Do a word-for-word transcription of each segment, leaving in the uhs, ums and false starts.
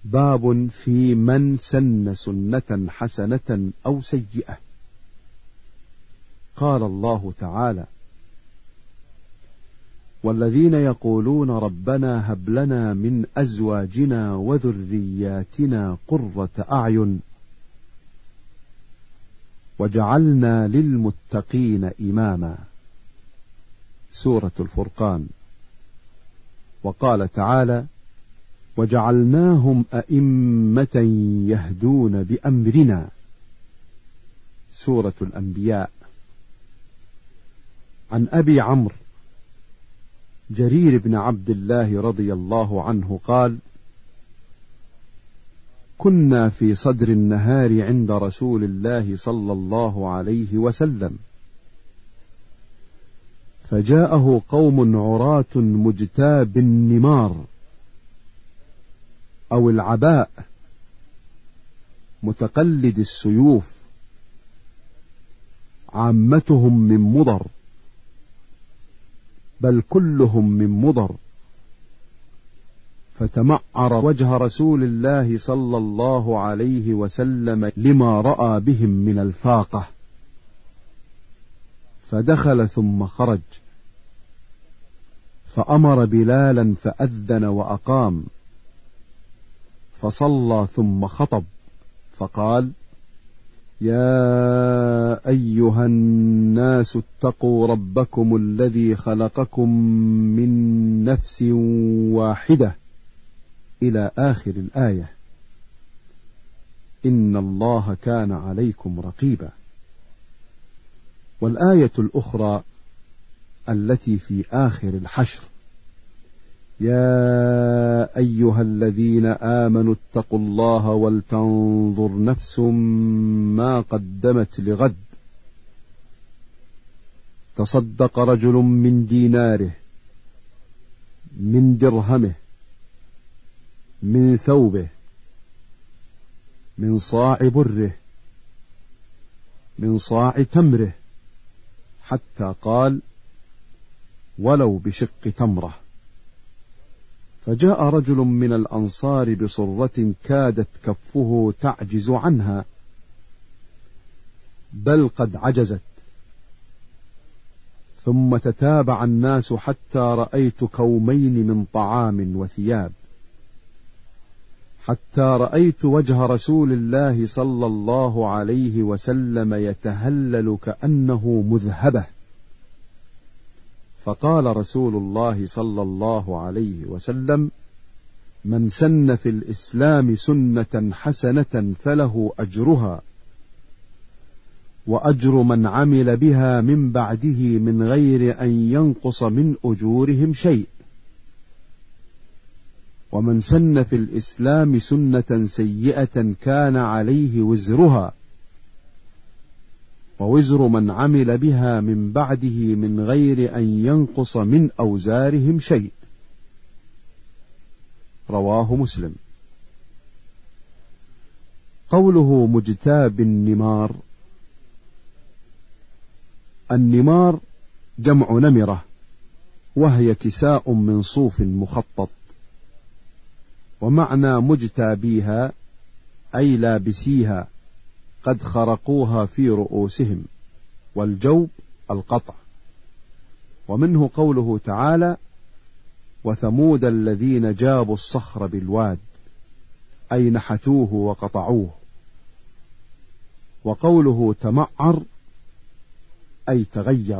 باب في من سن سنة حسنة أو سيئة. قال الله تعالى: والذين يقولون ربنا هب لنا من أزواجنا وذرياتنا قرة أعين وجعلنا للمتقين إماما. سورة الفرقان. وقال تعالى: وجعلناهم أئمة يهدون بأمرنا. سورة الأنبياء. عن أبي عمرو جرير بن عبد الله رضي الله عنه قال: كنا في صدر النهار عند رسول الله صلى الله عليه وسلم، فجاءه قوم عراة مجتاب النمار أو العباء متقلد السيوف، عامتهم من مضر، بل كلهم من مضر، فتمعر وجه رسول الله صلى الله عليه وسلم لما رأى بهم من الفاقة، فدخل ثم خرج، فأمر بلالا فأذن وأقام، فصلى ثم خطب فقال: يا أيها الناس اتقوا ربكم الذي خلقكم من نفس واحدة إلى آخر الآية، إن الله كان عليكم رقيبا. والآية الأخرى التي في آخر الحشر: يا أيها الذين آمنوا اتقوا الله ولتنظر نفس ما قدمت لغد، تصدق رجل من ديناره، من درهمه، من ثوبه، من صاع بره، من صاع تمره، حتى قال: ولو بشق تمره. فجاء رجل من الأنصار بصرة كادت كفه تعجز عنها، بل قد عجزت، ثم تتابع الناس حتى رأيت كومين من طعام وثياب، حتى رأيت وجه رسول الله صلى الله عليه وسلم يتهلل كأنه مذهبة. فقال رسول الله صلى الله عليه وسلم: من سن في الإسلام سنة حسنة فله أجرها وأجر من عمل بها من بعده من غير أن ينقص من أجورهم شيء، ومن سن في الإسلام سنة سيئة كان عليه وزرها ووزر من عمل بها من بعده من غير أن ينقص من أوزارهم شيء. رواه مسلم. قوله مجتاب النمار: النمار جمع نمرة، وهي كساء من صوف مخطط. ومعنى مجتابيها أي لابسيها، قد خرقوها في رؤوسهم، والجوب القطع. ومنه قوله تعالى: وثمود الذين جابوا الصخر بالواد، أي نحتوه وقطعوه. وقوله تمعر أي تغير.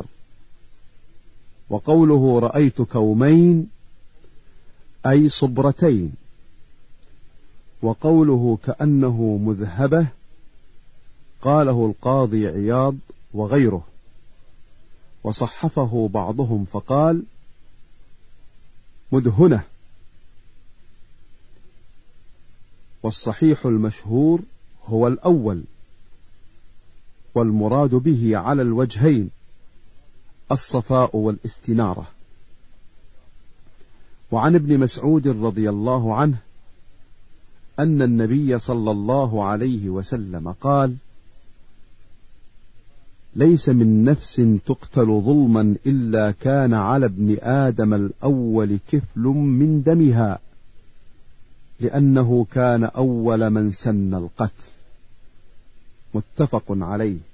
وقوله رأيت كومين أي صبرتين. وقوله كأنه مذهبة قاله القاضي عياض وغيره، وصحفه بعضهم فقال: مدهنة. والصحيح المشهور هو الأول، والمراد به على الوجهين الصفاء والاستنارة. وعن ابن مسعود رضي الله عنه أن النبي صلى الله عليه وسلم قال: ليس من نفس تقتل ظلما إلا كان على ابن آدم الأول كفل من دمها، لأنه كان أول من سن القتل. متفق عليه.